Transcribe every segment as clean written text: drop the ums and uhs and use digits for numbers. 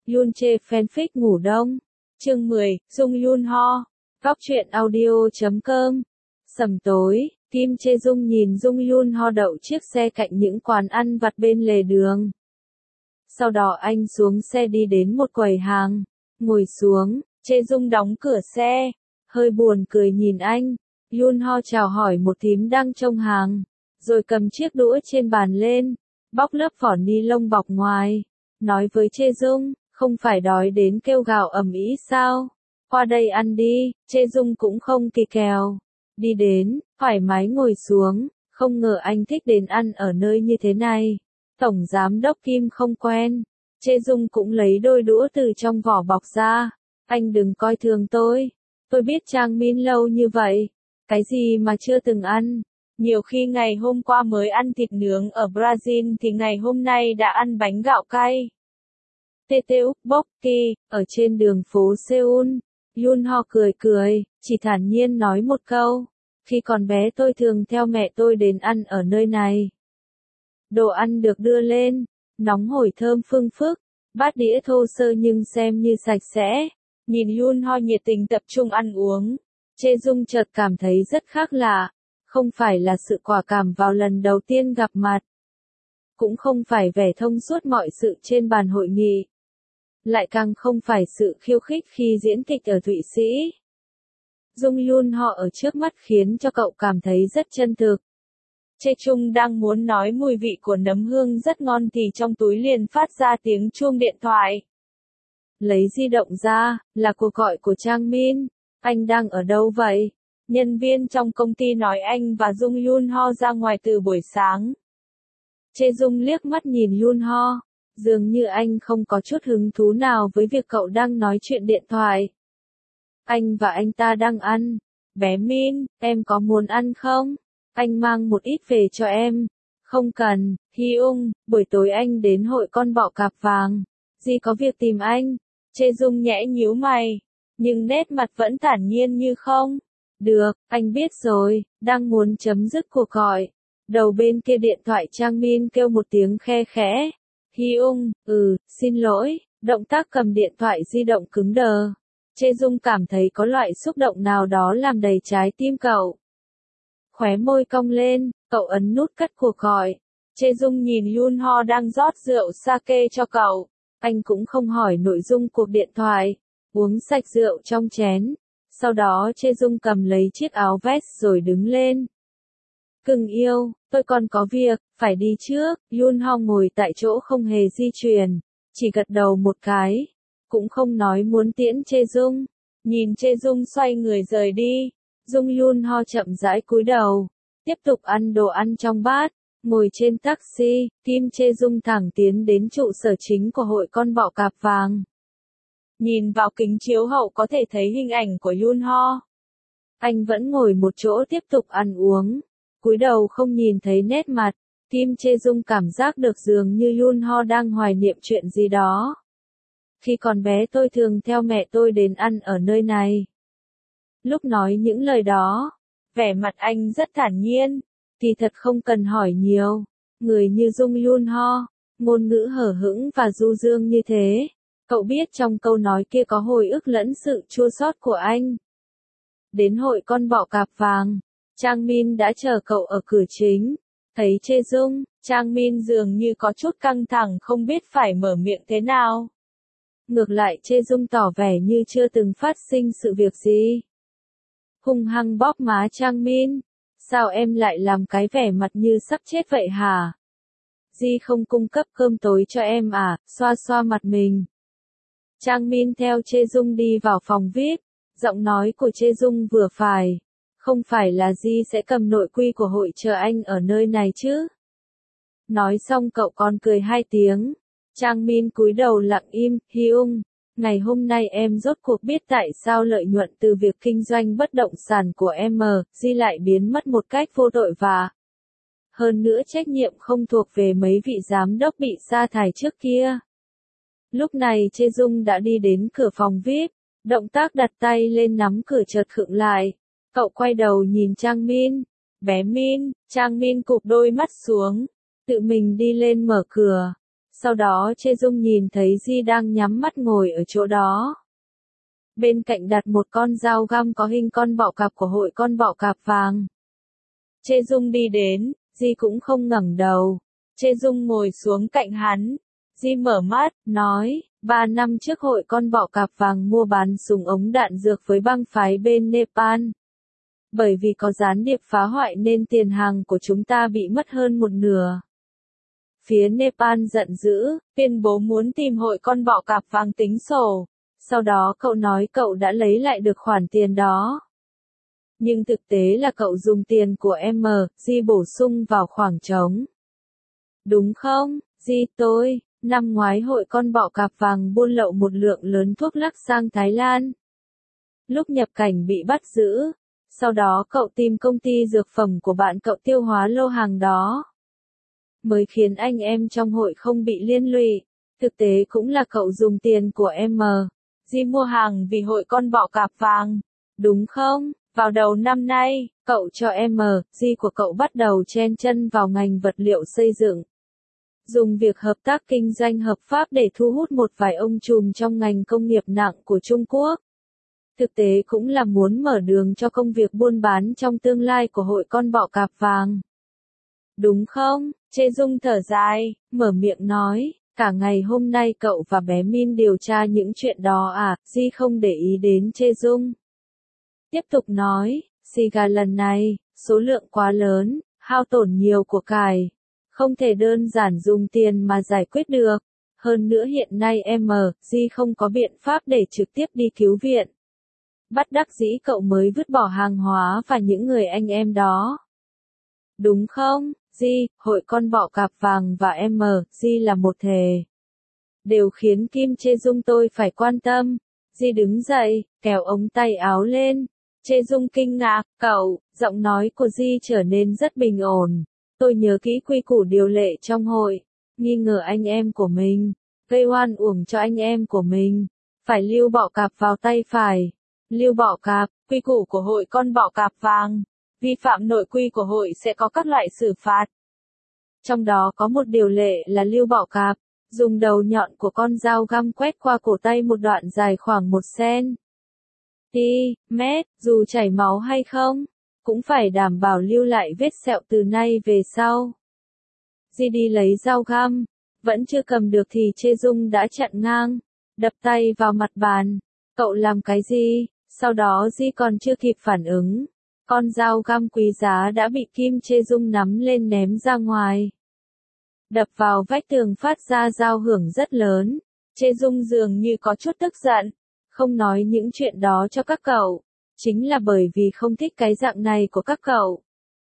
Yoon Jae fanfic ngủ đông. Chương 10, Jung Yoon Ho. Góc truyện audio.com. Sầm tối, Kim Chae Jung nhìn Jung Yoon Ho đậu chiếc xe cạnh những quán ăn vặt bên lề đường. Sau đó anh xuống xe đi đến một quầy hàng, ngồi xuống. Chae Jung đóng cửa xe, hơi buồn cười nhìn anh. Yoon Ho chào hỏi một thím đang trông hàng, rồi cầm chiếc đũa trên bàn lên, bóc lớp vỏ ni lông bọc ngoài, nói với Chae Jung, không phải đói đến kêu gào ầm ĩ sao? Qua đây ăn đi. Chae Jung cũng không kỳ kèo, đi đến, thoải mái ngồi xuống, không ngờ anh thích đến ăn ở nơi như thế này. Tổng giám đốc Kim không quen. Chae Jung cũng lấy đôi đũa từ trong vỏ bọc ra. Anh đừng coi thường tôi biết Trang Min lâu như vậy. Cái gì mà chưa từng ăn? Nhiều khi ngày hôm qua mới ăn thịt nướng ở Brazil thì ngày hôm nay đã ăn bánh gạo cay. Tteokbokki, ở trên đường phố Seoul. Yoon Ho cười cười, chỉ thản nhiên nói một câu. Khi còn bé tôi thường theo mẹ tôi đến ăn ở nơi này. Đồ ăn được đưa lên, nóng hổi thơm phưng phức, bát đĩa thô sơ nhưng xem như sạch sẽ. Nhìn Yoon Ho nhiệt tình tập trung ăn uống, Chae Jung chợt cảm thấy rất khác lạ. Không phải là sự quả cảm vào lần đầu tiên gặp mặt, cũng không phải vẻ thông suốt mọi sự trên bàn hội nghị, lại càng không phải sự khiêu khích khi diễn kịch ở Thụy Sĩ. Jung Yoon Ho ở trước mắt khiến cho cậu cảm thấy rất chân thực. Chae Jung đang muốn nói mùi vị của nấm hương rất ngon thì trong túi liền phát ra tiếng chuông điện thoại. Lấy di động ra, là cuộc gọi của Trang Min. Anh đang ở đâu vậy? Nhân viên trong công ty nói anh và Jung Yoon Ho ra ngoài từ buổi sáng. Chae Jung liếc mắt nhìn Yoon Ho, dường như anh không có chút hứng thú nào với việc cậu đang nói chuyện điện thoại. Anh và anh ta đang ăn. Bé Min, em có muốn ăn không? Anh mang một ít về cho em. Không cần. Hyung, buổi tối anh đến hội con bọ cạp vàng. Di có việc tìm anh. Chae Jung nhẽ nhíu mày, nhưng nét mặt vẫn thản nhiên như không. Được, anh biết rồi. Đang muốn chấm dứt cuộc gọi, đầu bên kia điện thoại Trang Min kêu một tiếng khe khẽ. Hyung, xin lỗi. Động tác cầm điện thoại di động cứng đờ. Chae Jung cảm thấy có loại xúc động nào đó làm đầy trái tim cậu. Khóe môi cong lên, cậu ấn nút cắt cuộc gọi. Chae Jung nhìn Yoon Ho đang rót rượu sake cho cậu. Anh cũng không hỏi nội dung cuộc điện thoại, uống sạch rượu trong chén. Sau đó Chae Jung cầm lấy chiếc áo vest rồi đứng lên. Cưng yêu, tôi còn có việc, phải đi trước. Yoon Ho ngồi tại chỗ không hề di chuyển, chỉ gật đầu một cái, cũng không nói muốn tiễn Chae Jung. Nhìn Chae Jung xoay người rời đi, Jung Yoon Ho chậm rãi cúi đầu, tiếp tục ăn đồ ăn trong bát. Ngồi trên taxi, Kim Chae Jung thẳng tiến đến trụ sở chính của hội con bọ cạp vàng. Nhìn vào kính chiếu hậu có thể thấy hình ảnh của Yoon Ho. Anh vẫn ngồi một chỗ tiếp tục ăn uống, cúi đầu không nhìn thấy nét mặt. Kim Chae Jung cảm giác được dường như Yoon Ho đang hoài niệm chuyện gì đó. Khi còn bé tôi thường theo mẹ tôi đến ăn ở nơi này. Lúc nói những lời đó, vẻ mặt anh rất thản nhiên. Thì thật không cần hỏi nhiều, người như Jung Yoon Ho, ngôn ngữ hở hững và du dương như thế, cậu biết trong câu nói kia có hồi ức lẫn sự chua xót của anh. Đến hội con bọ cạp vàng, Trang Min đã chờ cậu ở cửa chính. Thấy Chae Jung, Trang Min dường như có chút căng thẳng không biết phải mở miệng thế nào. Ngược lại Chae Jung tỏ vẻ như chưa từng phát sinh sự việc gì. Hung hăng bóp má Trang Min. Sao em lại làm cái vẻ mặt như sắp chết vậy hả? Di không cung cấp cơm tối cho em à? Xoa xoa mặt mình. Trang Min theo Chae Jung đi vào phòng VIP. Giọng nói của Chae Jung vừa phải. Không phải là Di sẽ cầm nội quy của hội chờ anh ở nơi này chứ? Nói xong cậu còn cười hai tiếng. Trang Min cúi đầu lặng im. Hyung, ngày hôm nay em rốt cuộc biết tại sao lợi nhuận từ việc kinh doanh bất động sản của em Di lại biến mất một cách vô tội và hơn nữa trách nhiệm không thuộc về mấy vị giám đốc bị sa thải trước kia. Lúc này Chae Jung đã đi đến cửa phòng VIP, động tác đặt tay lên nắm cửa chợt khựng lại. Cậu quay đầu nhìn Trang Min. Bé Min. Trang Min cụp đôi mắt xuống, tự mình đi lên mở cửa. Sau đó Chê Dung nhìn thấy Di đang nhắm mắt ngồi ở chỗ đó. Bên cạnh đặt một con dao găm có hình con bọ cạp của hội con bọ cạp vàng. Chê Dung đi đến, Di cũng không ngẩng đầu. Chê Dung ngồi xuống cạnh hắn. Di mở mắt, nói, 3 năm trước hội con bọ cạp vàng mua bán súng ống đạn dược với bang phái bên Nepal. Bởi vì có gián điệp phá hoại nên tiền hàng của chúng ta bị mất hơn một nửa. Phía Nepal giận dữ, tuyên bố muốn tìm hội con bọ cạp vàng tính sổ. Sau đó cậu nói cậu đã lấy lại được khoản tiền đó. Nhưng thực tế là cậu dùng tiền của em Di bổ sung vào khoảng trống. Đúng không, Di tôi, năm ngoái hội con bọ cạp vàng buôn lậu một lượng lớn thuốc lắc sang Thái Lan. Lúc nhập cảnh bị bắt giữ, sau đó cậu tìm công ty dược phẩm của bạn cậu tiêu hóa lô hàng đó. Mới khiến anh em trong hội không bị liên lụy, thực tế cũng là cậu dùng tiền của em Di mua hàng vì hội con bọ cạp vàng, đúng không? Vào đầu năm nay, cậu cho em Di của cậu bắt đầu chen chân vào ngành vật liệu xây dựng. Dùng việc hợp tác kinh doanh hợp pháp để thu hút một vài ông trùm trong ngành công nghiệp nặng của Trung Quốc. Thực tế cũng là muốn mở đường cho công việc buôn bán trong tương lai của hội con bọ cạp vàng. Đúng không? Chê Dung thở dài, mở miệng nói, cả ngày hôm nay cậu và bé Min điều tra những chuyện đó à? Di không để ý đến Chê Dung. Tiếp tục nói, xì gà lần này, số lượng quá lớn, hao tổn nhiều của cải. Không thể đơn giản dùng tiền mà giải quyết được. Hơn nữa hiện nay em Di không có biện pháp để trực tiếp đi cứu viện. Bất đắc dĩ cậu mới vứt bỏ hàng hóa và những người anh em đó. Đúng không, Di, hội con bọ cạp vàng và em Di là một thể. Đều khiến Kim Chê Dung tôi phải quan tâm. Di đứng dậy, kéo ống tay áo lên. Chê Dung kinh ngạc, cậu, giọng nói của Di trở nên rất bình ổn. Tôi nhớ kỹ quy củ điều lệ trong hội, nghi ngờ anh em của mình, gây oan uổng cho anh em của mình, phải lưu bọ cạp vào tay phải. Lưu bọ cạp, quy củ của hội con bọ cạp vàng, vi phạm nội quy của hội sẽ có các loại xử phạt. Trong đó có một điều lệ là lưu bọ cạp, dùng đầu nhọn của con dao găm quét qua cổ tay một đoạn dài khoảng 1 cm, dù chảy máu hay không, cũng phải đảm bảo lưu lại vết sẹo từ nay về sau. Di đi lấy dao găm, vẫn chưa cầm được thì Chê Dung đã chặn ngang, đập tay vào mặt bàn. Cậu làm cái gì? Sau đó Di còn chưa kịp phản ứng. Con dao găm quý giá đã bị Kim Chê Dung nắm lên ném ra ngoài. Đập vào vách tường phát ra dao hưởng rất lớn. Chê Dung dường như có chút tức giận. Không nói những chuyện đó cho các cậu. Chính là bởi vì không thích cái dạng này của các cậu.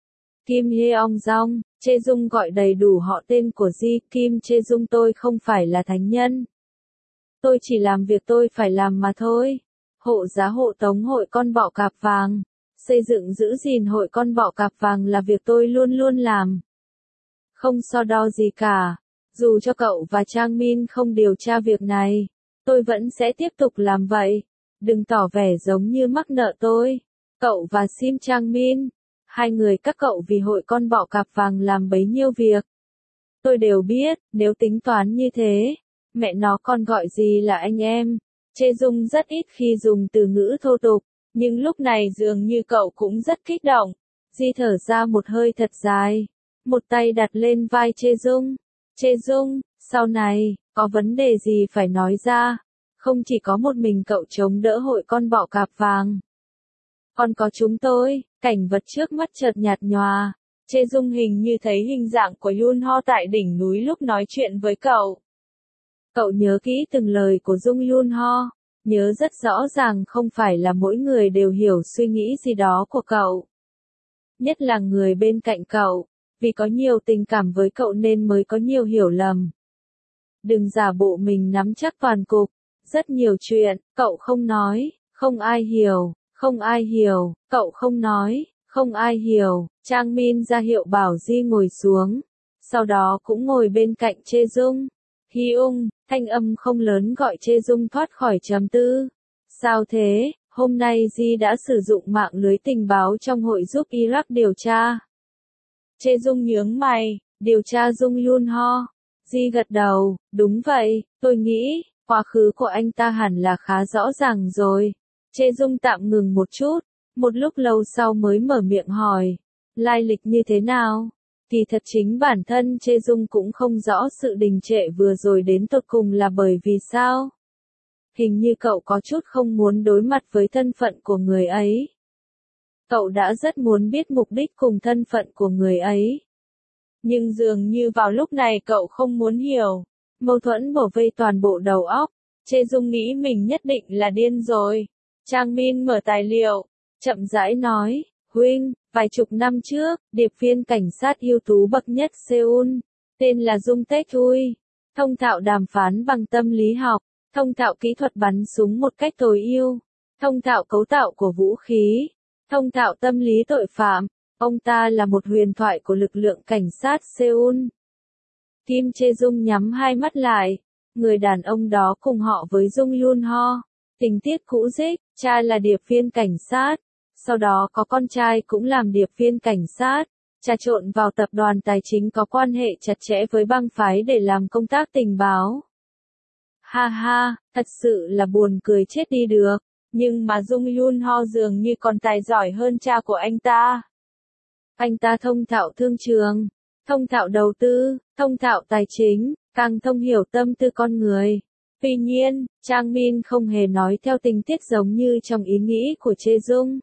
Kim Hyeong Jong, Chê Dung gọi đầy đủ họ tên của Di. Kim Chê Dung tôi không phải là thánh nhân. Tôi chỉ làm việc tôi phải làm mà thôi. Hộ giá hộ tống hội con bọ cạp vàng. Xây dựng giữ gìn hội con bọ cạp vàng là việc tôi luôn luôn làm. Không so đo gì cả. Dù cho cậu và Trang Min không điều tra việc này, tôi vẫn sẽ tiếp tục làm vậy. Đừng tỏ vẻ giống như mắc nợ tôi. Cậu và Sim Trang Min, hai người các cậu vì hội con bọ cạp vàng làm bấy nhiêu việc. Tôi đều biết, nếu tính toán như thế, mẹ nó còn gọi gì là anh em. Chê Dung rất ít khi dùng từ ngữ thô tục, nhưng lúc này dường như cậu cũng rất kích động. Di thở ra một hơi thật dài, một tay đặt lên vai Chê Dung. Chê Dung, sau này, có vấn đề gì phải nói ra. Không chỉ có một mình cậu chống đỡ hội con bọ cạp vàng. Còn có chúng tôi, cảnh vật trước mắt chợt nhạt nhòa. Chê Dung hình như thấy hình dạng của Yun Ho tại đỉnh núi lúc nói chuyện với cậu. Cậu nhớ kỹ từng lời của Dung Yun Ho, nhớ rất rõ ràng không phải là mỗi người đều hiểu suy nghĩ gì đó của cậu. Nhất là người bên cạnh cậu, vì có nhiều tình cảm với cậu nên mới có nhiều hiểu lầm. Đừng giả bộ mình nắm chắc toàn cục, rất nhiều chuyện, cậu không nói, không ai hiểu, không ai hiểu, cậu không nói, không ai hiểu. Trang Min ra hiệu bảo Di ngồi xuống, sau đó cũng ngồi bên cạnh Chê Dung. Hyung, thanh âm không lớn gọi Chê Dung thoát khỏi trầm tư. Sao thế, hôm nay Di đã sử dụng mạng lưới tình báo trong hội giúp Iraq điều tra. Chê Dung nhướng mày, điều tra Dung Yun Ho. Di gật đầu, đúng vậy, tôi nghĩ, quá khứ của anh ta hẳn là khá rõ ràng rồi. Chê Dung tạm ngừng một chút, một lúc lâu sau mới mở miệng hỏi, lai lịch như thế nào? Kỳ thật chính bản thân Chê Dung cũng không rõ sự đình trệ vừa rồi đến tột cùng là bởi vì sao. Hình như cậu có chút không muốn đối mặt với thân phận của người ấy. Cậu đã rất muốn biết mục đích cùng thân phận của người ấy. Nhưng dường như vào lúc này cậu không muốn hiểu. Mâu thuẫn bổ vây toàn bộ đầu óc. Chê Dung nghĩ mình nhất định là điên rồi. Trang Min mở tài liệu, chậm rãi nói, huynh, vài chục năm trước, điệp viên cảnh sát ưu tú bậc nhất Seoul, tên là Dung Taek Hui, thông thạo đàm phán bằng tâm lý học, thông thạo kỹ thuật bắn súng một cách tối ưu, thông thạo cấu tạo của vũ khí, thông thạo tâm lý tội phạm. Ông ta là một huyền thoại của lực lượng cảnh sát Seoul. Kim Chê Dung nhắm hai mắt lại. Người đàn ông đó cùng họ với Dung Yun Ho. Tình tiết cũ dích, cha là điệp viên cảnh sát. Sau đó có con trai cũng làm điệp viên cảnh sát. Trà trộn vào tập đoàn tài chính có quan hệ chặt chẽ với bang phái để làm công tác tình báo. Ha ha, thật sự là buồn cười chết đi được. Nhưng mà Dung Yun Ho dường như còn tài giỏi hơn cha của anh ta. Anh ta thông thạo thương trường, thông thạo đầu tư, thông thạo tài chính, càng thông hiểu tâm tư con người. Tuy nhiên, Trang Min không hề nói theo tình tiết giống như trong ý nghĩ của Chê Dung.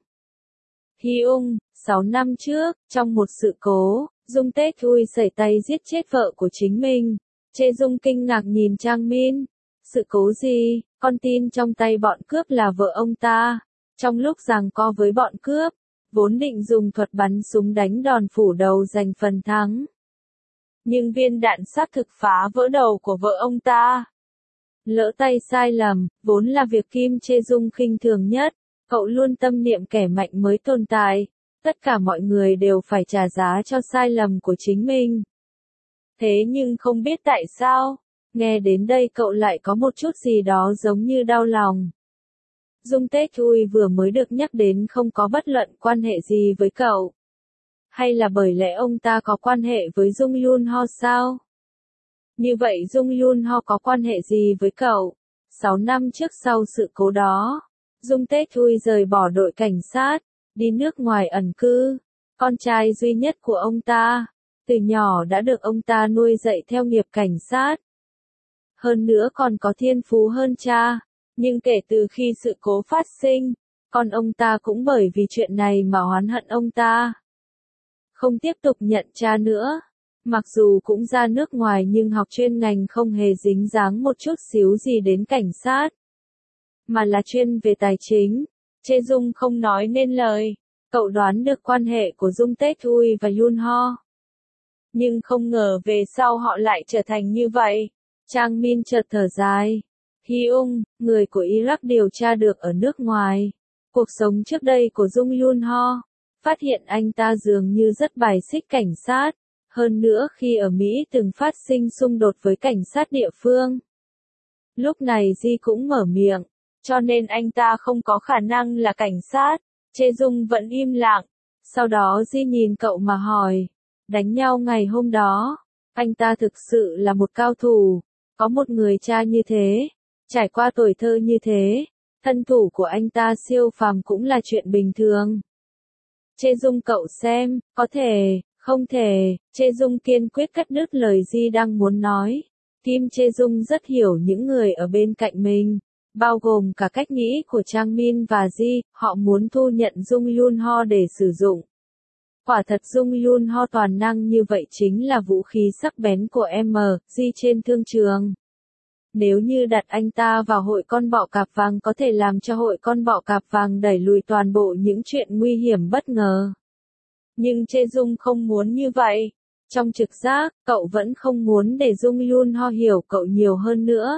Hyung, 6 năm trước, trong một sự cố, Dung Taek Hui sẩy tay giết chết vợ của chính mình. Chê Dung kinh ngạc nhìn Trang Min. Sự cố gì? Con tin trong tay bọn cướp là vợ ông ta. Trong lúc giằng co với bọn cướp, vốn định dùng thuật bắn súng đánh đòn phủ đầu giành phần thắng. Nhưng viên đạn xác thực phá vỡ đầu của vợ ông ta. Lỡ tay sai lầm, vốn là việc Kim Chê Dung khinh thường nhất. Cậu luôn tâm niệm kẻ mạnh mới tồn tại. Tất cả mọi người đều phải trả giá cho sai lầm của chính mình. Thế nhưng không biết tại sao, nghe đến đây cậu lại có một chút gì đó giống như đau lòng. Dung Taek Hui vừa mới được nhắc đến không có bất luận quan hệ gì với cậu. Hay là bởi lẽ ông ta có quan hệ với Dung Yun Ho sao? Như vậy Dung Yun Ho có quan hệ gì với cậu? 6 năm trước sau sự cố đó, Dung Taek Hui rời bỏ đội cảnh sát, đi nước ngoài ẩn cư. Con trai duy nhất của ông ta, từ nhỏ đã được ông ta nuôi dạy theo nghiệp cảnh sát. Hơn nữa còn có thiên phú hơn cha. Nhưng kể từ khi sự cố phát sinh, con ông ta cũng bởi vì chuyện này mà oán hận ông ta. Không tiếp tục nhận cha nữa. Mặc dù cũng ra nước ngoài nhưng học chuyên ngành không hề dính dáng một chút xíu gì đến cảnh sát. Mà là chuyên về tài chính. Chê Dung không nói nên lời. Cậu đoán được quan hệ của Dung Taek Hui và Yun Ho. Nhưng không ngờ về sau họ lại trở thành như vậy. Trang Min chợt thở dài. Hyung, người của Iraq điều tra được ở nước ngoài. Cuộc sống trước đây của Dung Yun Ho. Phát hiện anh ta dường như rất bài xích cảnh sát. Hơn nữa khi ở Mỹ từng phát sinh xung đột với cảnh sát địa phương. Lúc này Di cũng mở miệng. Cho nên anh ta không có khả năng là cảnh sát. Chê Dung vẫn im lặng. Sau đó Di nhìn cậu mà hỏi. Đánh nhau ngày hôm đó. Anh ta thực sự là một cao thủ. Có một người cha như thế. Trải qua tuổi thơ như thế, thân thủ của anh ta siêu phàm cũng là chuyện bình thường. Chê Dung cậu xem, có thể, không thể, Chê Dung kiên quyết cắt đứt lời Di đang muốn nói. Kim Chê Dung rất hiểu những người ở bên cạnh mình, bao gồm cả cách nghĩ của Trang Min và Di, họ muốn thu nhận Dung Yun Ho để sử dụng. Quả thật Dung Yun Ho toàn năng như vậy chính là vũ khí sắc bén của Di trên thương trường. Nếu như đặt anh ta vào hội con bọ cạp vàng có thể làm cho hội con bọ cạp vàng đẩy lùi toàn bộ những chuyện nguy hiểm bất ngờ. Nhưng Chê Dung không muốn như vậy. Trong trực giác, cậu vẫn không muốn để Dung Yun Ho hiểu cậu nhiều hơn nữa.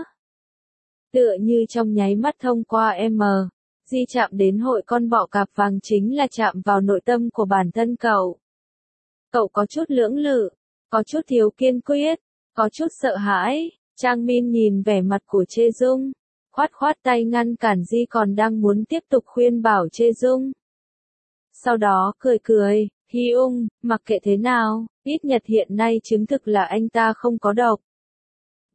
Tựa như trong nháy mắt thông qua Di chạm đến hội con bọ cạp vàng chính là chạm vào nội tâm của bản thân cậu. Cậu có chút lưỡng lự, có chút thiếu kiên quyết, có chút sợ hãi. Trang Min nhìn vẻ mặt của Chê Dung, khoát khoát tay ngăn cản Di còn đang muốn tiếp tục khuyên bảo Chê Dung. Sau đó cười cười, Hyung, mặc kệ thế nào, ít nhất hiện nay chứng thực là anh ta không có độc.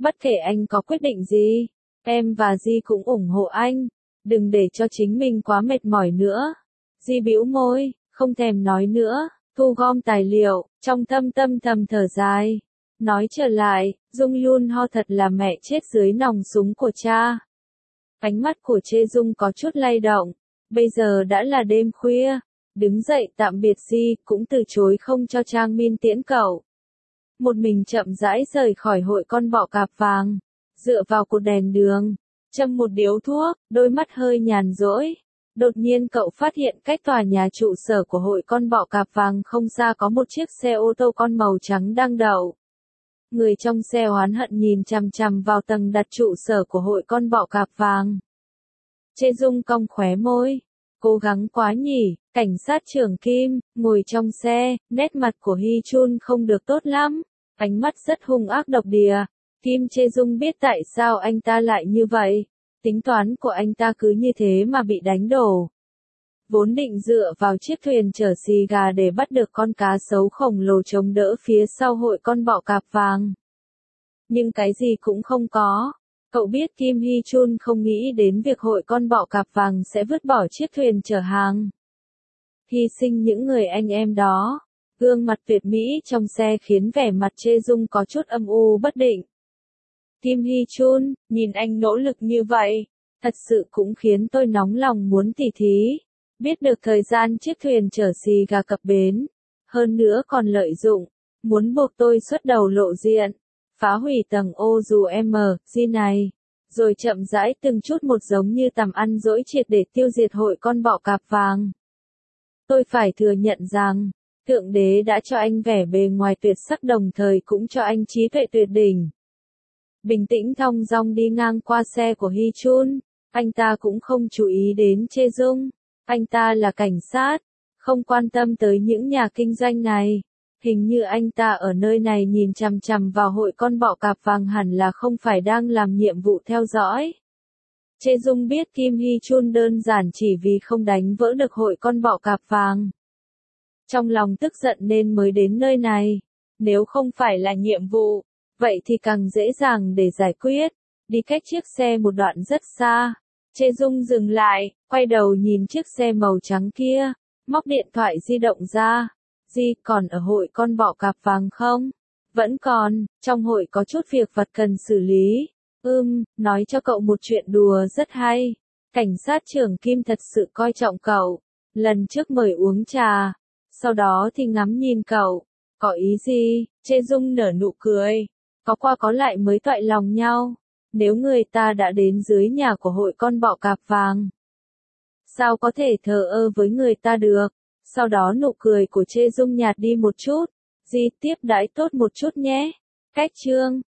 Bất kể anh có quyết định gì, em và Di cũng ủng hộ anh. Đừng để cho chính mình quá mệt mỏi nữa. Di bĩu môi, không thèm nói nữa, thu gom tài liệu, trong thâm thở dài. Nói trở lại, Dung Yun Ho thật là mẹ chết dưới nòng súng của cha. Ánh mắt của Chê Dung có chút lay động. Bây giờ đã là đêm khuya. Đứng dậy tạm biệt Di, cũng từ chối không cho Trang Min tiễn cậu. Một mình chậm rãi rời khỏi hội con bọ cạp vàng. Dựa vào cột đèn đường, châm một điếu thuốc, đôi mắt hơi nhàn rỗi. Đột nhiên cậu phát hiện cách tòa nhà trụ sở của hội con bọ cạp vàng không xa có một chiếc xe ô tô con màu trắng đang đậu. Người trong xe oán hận nhìn chằm chằm vào tầng đặt trụ sở của hội con bọ cạp vàng. Chê Dung cong khóe môi. Cố gắng quá nhỉ, cảnh sát trưởng Kim, ngồi trong xe, nét mặt của Hy Chun không được tốt lắm. Ánh mắt rất hung ác độc địa. Kim Chê Dung biết tại sao anh ta lại như vậy. Tính toán của anh ta cứ như thế mà bị đánh đổ. Vốn định dựa vào chiếc thuyền chở xì gà để bắt được con cá sấu khổng lồ chống đỡ phía sau hội con bọ cạp vàng. Nhưng cái gì cũng không có. Cậu biết Kim Hy Chun không nghĩ đến việc hội con bọ cạp vàng sẽ vứt bỏ chiếc thuyền chở hàng. Hy sinh những người anh em đó. Gương mặt tuyệt mỹ trong xe khiến vẻ mặt Chê Dung có chút âm u bất định. Kim Hy Chun, nhìn anh nỗ lực như vậy, thật sự cũng khiến tôi nóng lòng muốn tỉ thí. Biết được thời gian chiếc thuyền chở xì gà cập bến, hơn nữa còn lợi dụng, muốn buộc tôi xuất đầu lộ diện, phá hủy tầng ô dù MG này, rồi chậm rãi từng chút một giống như tầm ăn dỗi triệt để tiêu diệt hội con bọ cạp vàng. Tôi phải thừa nhận rằng, Thượng Đế đã cho anh vẻ bề ngoài tuyệt sắc đồng thời cũng cho anh trí tuệ tuyệt đỉnh. Bình tĩnh thong dong đi ngang qua xe của Hy Chun, anh ta cũng không chú ý đến Chê Dung. Anh ta là cảnh sát, không quan tâm tới những nhà kinh doanh này. Hình như anh ta ở nơi này nhìn chằm chằm vào hội con bọ cạp vàng hẳn là không phải đang làm nhiệm vụ theo dõi. Chê Dung biết Kim Hy Chun đơn giản chỉ vì không đánh vỡ được hội con bọ cạp vàng. Trong lòng tức giận nên mới đến nơi này. Nếu không phải là nhiệm vụ, vậy thì càng dễ dàng để giải quyết. Đi cách chiếc xe một đoạn rất xa. Chê Dung dừng lại, quay đầu nhìn chiếc xe màu trắng kia, móc điện thoại di động ra. Di còn ở hội con bọ cạp vàng không? Vẫn còn, trong hội có chút việc vặt cần xử lý. Nói cho cậu một chuyện đùa rất hay. Cảnh sát trưởng Kim thật sự coi trọng cậu. Lần trước mời uống trà, sau đó thì ngắm nhìn cậu. Có ý gì? Chê Dung nở nụ cười. Có qua có lại mới toại lòng nhau. Nếu người ta đã đến dưới nhà của hội con bọ cạp vàng, sao có thể thờ ơ với người ta được? Sau đó nụ cười của Chê Dung nhạt đi một chút. Di tiếp đãi tốt một chút nhé. Cách chương